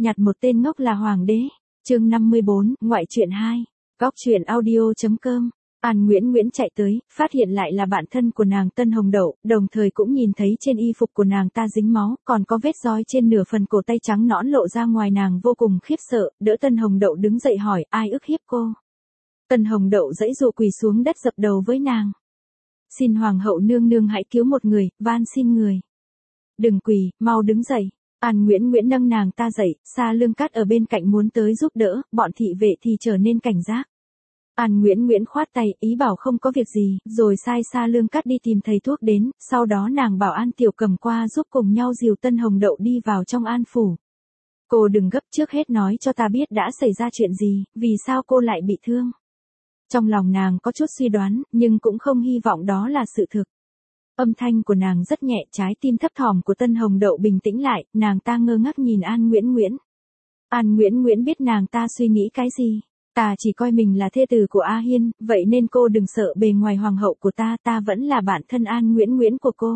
nhặt một tên ngốc là hoàng đế. Chương 54, ngoại truyện 2. Góc truyện audio.com. An Nguyễn Nguyễn chạy tới, phát hiện lại là bạn thân của nàng Tân Hồng Đậu, đồng thời cũng nhìn thấy trên y phục của nàng ta dính máu, còn có vết roi trên nửa phần cổ tay trắng nõn lộ ra ngoài, nàng vô cùng khiếp sợ, đỡ Tân Hồng Đậu đứng dậy hỏi, ai ức hiếp cô? Tân Hồng Đậu giãy giụa quỳ xuống đất dập đầu với nàng. Xin hoàng hậu nương nương hãy cứu một người, van xin người. Đừng quỳ, mau đứng dậy. An Nguyễn Nguyễn nâng nàng ta dậy, Sa Lương Cát ở bên cạnh muốn tới giúp đỡ, bọn thị vệ thì trở nên cảnh giác. An Nguyễn Nguyễn khoát tay, ý bảo không có việc gì, rồi sai Sa Lương Cát đi tìm thầy thuốc đến, sau đó nàng bảo An Tiểu Cầm qua giúp cùng nhau dìu Tân Hồng Đậu đi vào trong An phủ. Cô đừng gấp, trước hết nói cho ta biết đã xảy ra chuyện gì, vì sao cô lại bị thương. Trong lòng nàng có chút suy đoán, nhưng cũng không hy vọng đó là sự thực. Âm thanh của nàng rất nhẹ, trái tim thấp thỏm của Tân Hồng Đậu bình tĩnh lại, nàng ta ngơ ngác nhìn An Nguyễn Nguyễn. An Nguyễn Nguyễn biết nàng ta suy nghĩ cái gì. Ta chỉ coi mình là thê tử của A Hiên, vậy nên cô đừng sợ bề ngoài hoàng hậu của ta vẫn là bạn thân An Nguyễn Nguyễn của cô.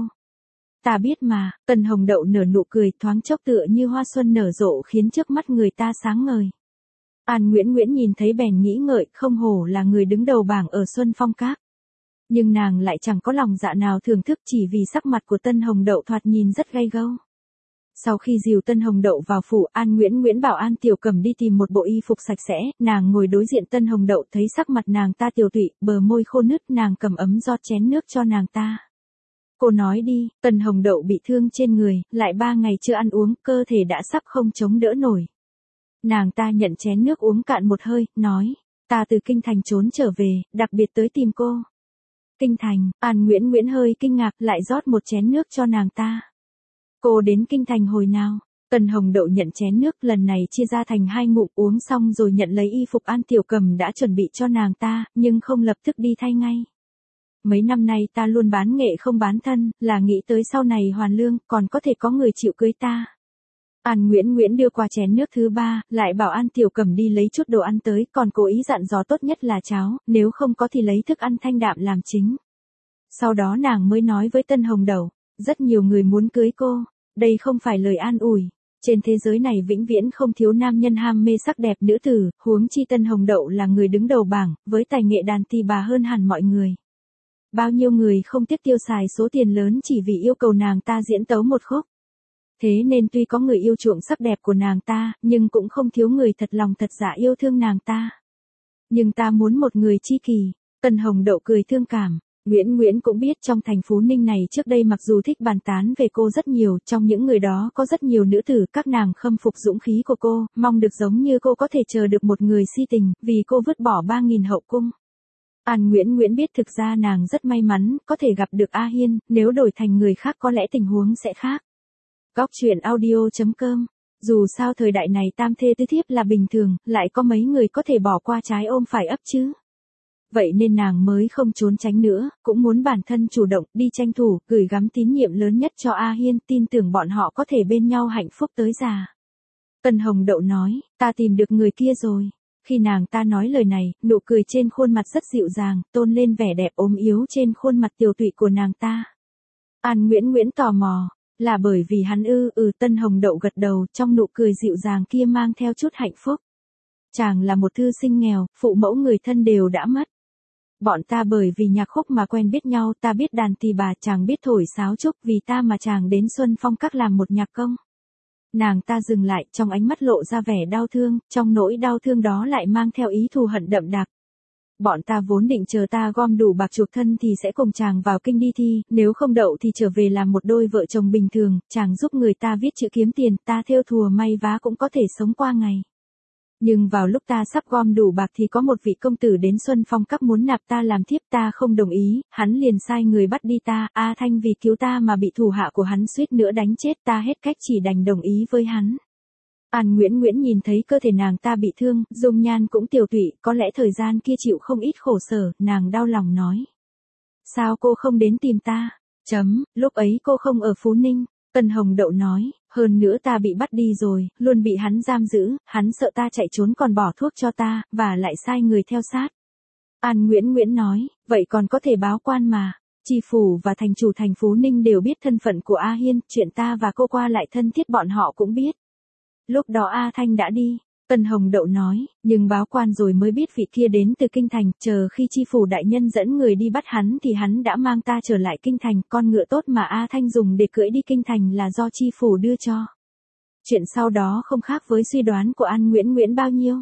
Ta biết mà. Tân Hồng Đậu nở nụ cười thoáng chốc tựa như hoa xuân nở rộ khiến trước mắt người ta sáng ngời. An Nguyễn Nguyễn nhìn thấy bèn nghĩ ngợi, không hổ là người đứng đầu bảng ở Xuân Phong Các. Nhưng nàng lại chẳng có lòng dạ nào thưởng thức, chỉ vì sắc mặt của Tân Hồng Đậu thoạt nhìn rất gay gâu. Sau khi dìu Tân Hồng Đậu vào phủ, An Nguyễn Nguyễn bảo An Tiểu Cầm đi tìm một bộ y phục sạch sẽ, nàng ngồi đối diện Tân Hồng Đậu thấy sắc mặt nàng ta tiều tụy, bờ môi khô nứt, nàng cầm ấm rót chén nước cho nàng ta. Cô nói đi. Tân Hồng Đậu bị thương trên người, lại 3 ngày chưa ăn uống, cơ thể đã sắp không chống đỡ nổi. Nàng ta nhận chén nước uống cạn một hơi, nói, ta từ Kinh Thành trốn trở về, đặc biệt tới tìm cô. Kinh Thành. An Nguyễn Nguyễn hơi kinh ngạc, lại rót một chén nước cho nàng ta. Cô đến Kinh Thành hồi nào? Tân Hồng Đậu nhận chén nước, lần này chia ra thành 2 ngụm, uống xong rồi nhận lấy y phục An Tiểu Cầm đã chuẩn bị cho nàng ta, nhưng không lập tức đi thay ngay. Mấy năm nay ta luôn bán nghệ không bán thân, là nghĩ tới sau này hoàn lương, còn có thể có người chịu cưới ta. An Nguyễn Nguyễn đưa qua chén nước thứ 3, lại bảo An Tiểu Cầm đi lấy chút đồ ăn tới, còn cố ý dặn dò tốt nhất là cháo, nếu không có thì lấy thức ăn thanh đạm làm chính. Sau đó nàng mới nói với Tân Hồng Đậu, rất nhiều người muốn cưới cô, đây không phải lời an ủi. Trên thế giới này vĩnh viễn không thiếu nam nhân ham mê sắc đẹp nữ tử, huống chi Tân Hồng Đậu là người đứng đầu bảng, với tài nghệ đàn tỳ bà hơn hẳn mọi người. Bao nhiêu người không tiếc tiêu xài số tiền lớn chỉ vì yêu cầu nàng ta diễn tấu một khúc. Thế nên tuy có người yêu chuộng sắc đẹp của nàng ta, nhưng cũng không thiếu người thật lòng thật dạ yêu thương nàng ta. Nhưng ta muốn một người tri kỷ. Tân Hồng Đậu cười thương cảm. Nguyễn Nguyễn cũng biết trong thành Phú Ninh này trước đây mặc dù thích bàn tán về cô rất nhiều, trong những người đó có rất nhiều nữ tử, các nàng khâm phục dũng khí của cô, mong được giống như cô có thể chờ được một người si tình, vì cô vứt bỏ 3.000 hậu cung. An Nguyễn Nguyễn biết thực ra nàng rất may mắn, có thể gặp được A Hiên, nếu đổi thành người khác có lẽ tình huống sẽ khác. Góc truyện audio.com. Dù sao thời đại này tam thê tứ thiếp là bình thường, lại có mấy người có thể bỏ qua trái ôm phải ấp chứ. Vậy nên nàng mới không trốn tránh nữa, cũng muốn bản thân chủ động, đi tranh thủ, gửi gắm tín nhiệm lớn nhất cho A Hiên, tin tưởng bọn họ có thể bên nhau hạnh phúc tới già. Tân Hồng Đậu nói, ta tìm được người kia rồi. Khi nàng ta nói lời này, nụ cười trên khuôn mặt rất dịu dàng, tôn lên vẻ đẹp ốm yếu trên khuôn mặt tiều tụy của nàng ta. An Nguyễn Nguyễn tò mò, là bởi vì hắn ư? Tân Hồng Đậu gật đầu, trong nụ cười dịu dàng kia mang theo chút hạnh phúc. Chàng là một thư sinh nghèo, phụ mẫu người thân đều đã mất. Bọn ta bởi vì nhạc khúc mà quen biết nhau, ta biết đàn tỳ bà, chàng biết thổi sáo trúc, vì ta mà chàng đến Xuân Phong Các làm một nhạc công. Nàng ta dừng lại, trong ánh mắt lộ ra vẻ đau thương, trong nỗi đau thương đó lại mang theo ý thù hận đậm đặc. Bọn ta vốn định chờ ta gom đủ bạc chuộc thân thì sẽ cùng chàng vào kinh đi thi, nếu không đậu thì trở về làm một đôi vợ chồng bình thường, chàng giúp người ta viết chữ kiếm tiền, ta thêu thùa may vá cũng có thể sống qua ngày. Nhưng vào lúc ta sắp gom đủ bạc thì có một vị công tử đến Xuân Phong Các muốn nạp ta làm thiếp, ta không đồng ý, hắn liền sai người bắt đi ta, A Thanh vì cứu ta mà bị thủ hạ của hắn suýt nữa đánh chết, ta hết cách chỉ đành đồng ý với hắn. An Nguyễn Nguyễn nhìn thấy cơ thể nàng ta bị thương, dung nhan cũng tiều tụy, có lẽ thời gian kia chịu không ít khổ sở, nàng đau lòng nói. Sao cô không đến tìm ta? Lúc ấy cô không ở Phú Ninh. Tân Hồng Đậu nói, hơn nữa ta bị bắt đi rồi, luôn bị hắn giam giữ, hắn sợ ta chạy trốn còn bỏ thuốc cho ta, và lại sai người theo sát. An Nguyễn Nguyễn nói, vậy còn có thể báo quan mà. Tri phủ và thành chủ thành Phú Ninh đều biết thân phận của A Hiên, chuyện ta và cô qua lại thân thiết bọn họ cũng biết. Lúc đó A Thanh đã đi. Tân Hồng Đậu nói, nhưng báo quan rồi mới biết vị kia đến từ kinh thành, chờ khi chi phủ đại nhân dẫn người đi bắt hắn thì hắn đã mang ta trở lại kinh thành, con ngựa tốt mà A Thanh dùng để cưỡi đi kinh thành là do chi phủ đưa cho. Chuyện sau đó không khác với suy đoán của An Nguyễn Nguyễn bao nhiêu.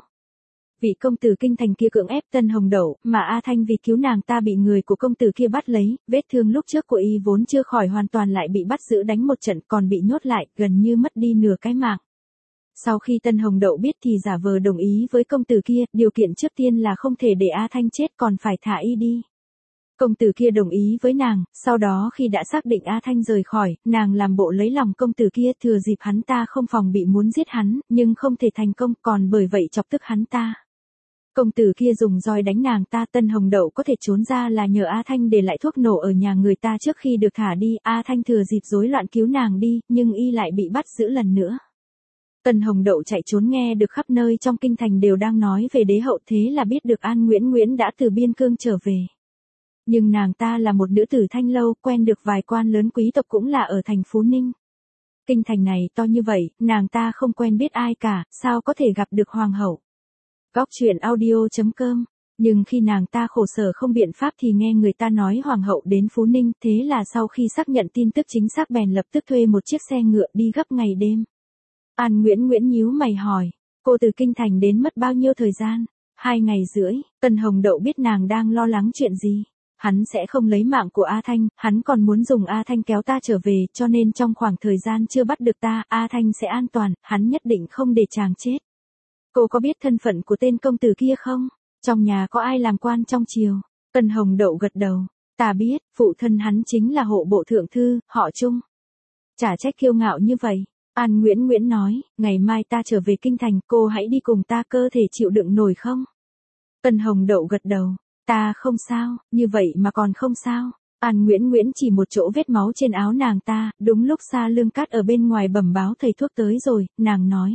Vị công tử kinh thành kia cưỡng ép Tân Hồng Đậu, mà A Thanh vì cứu nàng ta bị người của công tử kia bắt lấy, vết thương lúc trước của y vốn chưa khỏi hoàn toàn lại bị bắt giữ đánh một trận còn bị nhốt lại, gần như mất đi nửa cái mạng. Sau khi Tân Hồng Đậu biết thì giả vờ đồng ý với công tử kia, điều kiện trước tiên là không thể để A Thanh chết còn phải thả y đi. Công tử kia đồng ý với nàng, sau đó khi đã xác định A Thanh rời khỏi, nàng làm bộ lấy lòng công tử kia thừa dịp hắn ta không phòng bị muốn giết hắn, nhưng không thể thành công còn bởi vậy chọc tức hắn ta. Công tử kia dùng roi đánh nàng ta, Tân Hồng Đậu có thể trốn ra là nhờ A Thanh để lại thuốc nổ ở nhà người ta trước khi được thả đi, A Thanh thừa dịp rối loạn cứu nàng đi, nhưng y lại bị bắt giữ lần nữa. Tân Hồng Đậu chạy trốn nghe được khắp nơi trong kinh thành đều đang nói về đế hậu thế là biết được An Nguyễn Nguyễn đã từ biên cương trở về. Nhưng nàng ta là một nữ tử thanh lâu, quen được vài quan lớn quý tộc cũng là ở thành Phú Ninh. Kinh thành này to như vậy, nàng ta không quen biết ai cả, sao có thể gặp được hoàng hậu. Góc truyện audio.com. Nhưng khi nàng ta khổ sở không biện pháp thì nghe người ta nói hoàng hậu đến Phú Ninh, thế là sau khi xác nhận tin tức chính xác bèn lập tức thuê một chiếc xe ngựa đi gấp ngày đêm. An Nguyễn Nguyễn nhíu mày hỏi, cô từ kinh thành đến mất bao nhiêu thời gian? 2 ngày rưỡi. Tân Hồng Đậu biết nàng đang lo lắng chuyện gì. Hắn sẽ không lấy mạng của A Thanh, hắn còn muốn dùng A Thanh kéo ta trở về, cho nên trong khoảng thời gian chưa bắt được ta, A Thanh sẽ an toàn, hắn nhất định không để chàng chết. Cô có biết thân phận của tên công tử kia không? Trong nhà có ai làm quan trong triều? Tân Hồng Đậu gật đầu. Ta biết, phụ thân hắn chính là hộ bộ thượng thư, họ Trung. Chả trách kiêu ngạo như vậy. An Nguyễn Nguyễn nói, ngày mai ta trở về kinh thành, cô hãy đi cùng ta, cơ thể chịu đựng nổi không? Tân Hồng Đậu gật đầu. Ta không sao, như vậy mà còn không sao. An Nguyễn Nguyễn chỉ một chỗ vết máu trên áo nàng ta, đúng lúc Sa Lương Cát ở bên ngoài bẩm báo thầy thuốc tới rồi, nàng nói.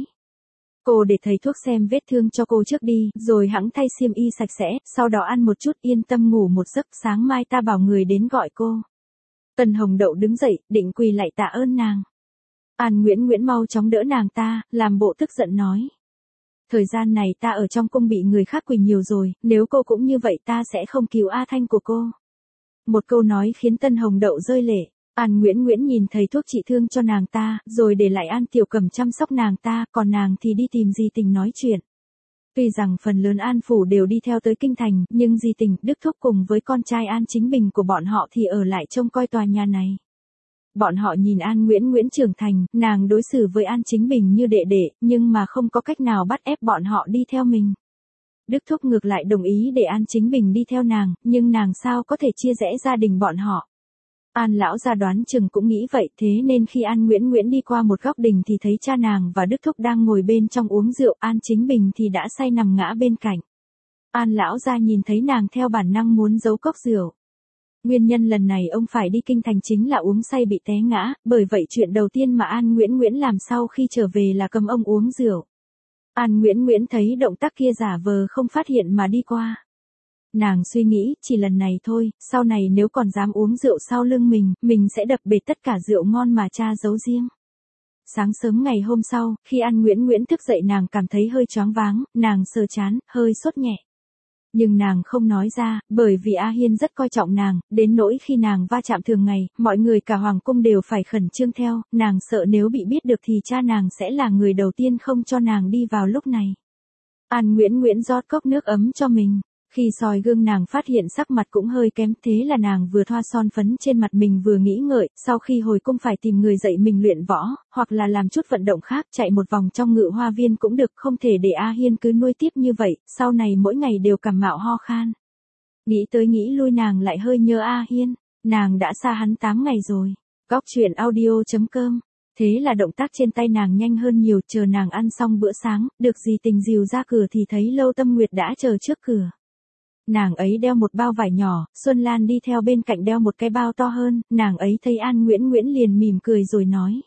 Cô để thầy thuốc xem vết thương cho cô trước đi, rồi hẵng thay xiêm y sạch sẽ, sau đó ăn một chút yên tâm ngủ một giấc, sáng mai ta bảo người đến gọi cô. Tân Hồng Đậu đứng dậy, định quỳ lại tạ ơn nàng. An Nguyễn Nguyễn mau chóng đỡ nàng ta, làm bộ tức giận nói. Thời gian này ta ở trong cung bị người khác quỳ nhiều rồi, nếu cô cũng như vậy ta sẽ không cứu A Thanh của cô. Một câu nói khiến Tân Hồng Đậu rơi lệ. An Nguyễn Nguyễn nhìn thầy thuốc trị thương cho nàng ta, rồi để lại An Tiểu Cẩm chăm sóc nàng ta, còn nàng thì đi tìm Di Tình nói chuyện. Tuy rằng phần lớn An Phủ đều đi theo tới kinh thành, nhưng Di Tình, Đức Thúc cùng với con trai An Chính Bình của bọn họ thì ở lại trông coi tòa nhà này. Bọn họ nhìn An Nguyễn Nguyễn trưởng thành, nàng đối xử với An Chính Bình như đệ đệ, nhưng mà không có cách nào bắt ép bọn họ đi theo mình. Đức Thúc ngược lại đồng ý để An Chính Bình đi theo nàng, nhưng nàng sao có thể chia rẽ gia đình bọn họ. An lão gia đoán chừng cũng nghĩ vậy, thế nên khi An Nguyễn Nguyễn đi qua một góc đình thì thấy cha nàng và Đức Thúc đang ngồi bên trong uống rượu, An Chính Bình thì đã say nằm ngã bên cạnh. An lão gia nhìn thấy nàng theo bản năng muốn giấu cốc rượu. Nguyên nhân lần này ông phải đi kinh thành chính là uống say bị té ngã, bởi vậy chuyện đầu tiên mà An Nguyễn Nguyễn làm sau khi trở về là cầm ông uống rượu. An Nguyễn Nguyễn thấy động tác kia giả vờ không phát hiện mà đi qua. Nàng suy nghĩ, chỉ lần này thôi, sau này nếu còn dám uống rượu sau lưng mình sẽ đập bể tất cả rượu ngon mà cha giấu riêng. Sáng sớm ngày hôm sau, khi An Nguyễn Nguyễn thức dậy nàng cảm thấy hơi choáng váng, nàng sờ trán, hơi sốt nhẹ. Nhưng nàng không nói ra, bởi vì A Hiên rất coi trọng nàng, đến nỗi khi nàng va chạm thường ngày, mọi người cả hoàng cung đều phải khẩn trương theo, nàng sợ nếu bị biết được thì cha nàng sẽ là người đầu tiên không cho nàng đi vào lúc này. An Nguyễn Nguyễn rót cốc nước ấm cho mình. Khi soi gương nàng phát hiện sắc mặt cũng hơi kém, thế là nàng vừa thoa son phấn trên mặt mình vừa nghĩ ngợi, sau khi hồi cung phải tìm người dạy mình luyện võ, hoặc là làm chút vận động khác, chạy một vòng trong ngự hoa viên cũng được, không thể để A Hiên cứ nuôi tiếp như vậy, sau này mỗi ngày đều cảm mạo ho khan. Nghĩ tới nghĩ lui nàng lại hơi nhớ A Hiên, nàng đã xa hắn 8 ngày rồi. Góc truyện audio.com. Thế là động tác trên tay nàng nhanh hơn nhiều, chờ nàng ăn xong bữa sáng, được Di Tình dìu ra cửa thì thấy Lâu Tâm Nguyệt đã chờ trước cửa. Nàng ấy đeo một bao vải nhỏ, Xuân Lan đi theo bên cạnh đeo một cái bao to hơn, nàng ấy thấy An Nguyễn Nguyễn liền mỉm cười rồi nói.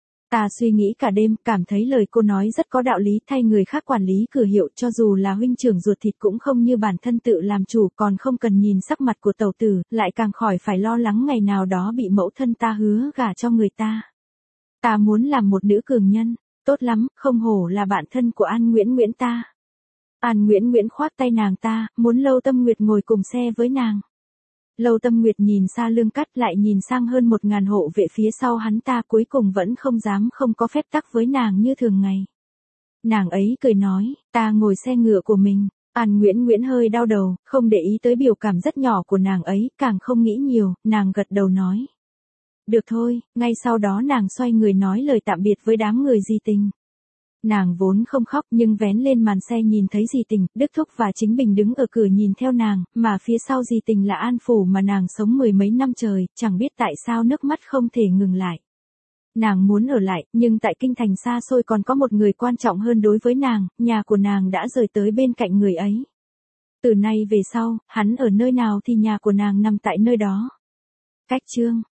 Ta suy nghĩ cả đêm, cảm thấy lời cô nói rất có đạo lý, thay người khác quản lý cửa hiệu cho dù là huynh trưởng ruột thịt cũng không như bản thân tự làm chủ, còn không cần nhìn sắc mặt của tẩu tử, lại càng khỏi phải lo lắng ngày nào đó bị mẫu thân ta hứa gả cho người ta. Ta muốn làm một nữ cường nhân. Tốt lắm, không hổ là bạn thân của An Nguyễn Nguyễn ta. An Nguyễn Nguyễn khoác tay nàng ta, muốn Lâu Tâm Nguyệt ngồi cùng xe với nàng. Lâu Tâm Nguyệt nhìn xa Lương Cắt lại nhìn sang hơn 1000 hộ vệ phía sau hắn ta, cuối cùng vẫn không dám không có phép tắc với nàng như thường ngày. Nàng ấy cười nói, ta ngồi xe ngựa của mình. An Nguyễn Nguyễn hơi đau đầu, không để ý tới biểu cảm rất nhỏ của nàng ấy, càng không nghĩ nhiều, nàng gật đầu nói. Được thôi, ngay sau đó nàng xoay người nói lời tạm biệt với đám người Di Tình. Nàng vốn không khóc nhưng vén lên màn xe nhìn thấy Di Tình, Đức Thúc và Chính Bình đứng ở cửa nhìn theo nàng, mà phía sau Di Tình là An Phủ mà nàng sống 10 mấy năm trời, chẳng biết tại sao nước mắt không thể ngừng lại. Nàng muốn ở lại, nhưng tại kinh thành xa xôi còn có một người quan trọng hơn đối với nàng, nhà của nàng đã rời tới bên cạnh người ấy. Từ nay về sau, hắn ở nơi nào thì nhà của nàng nằm tại nơi đó. Cách chương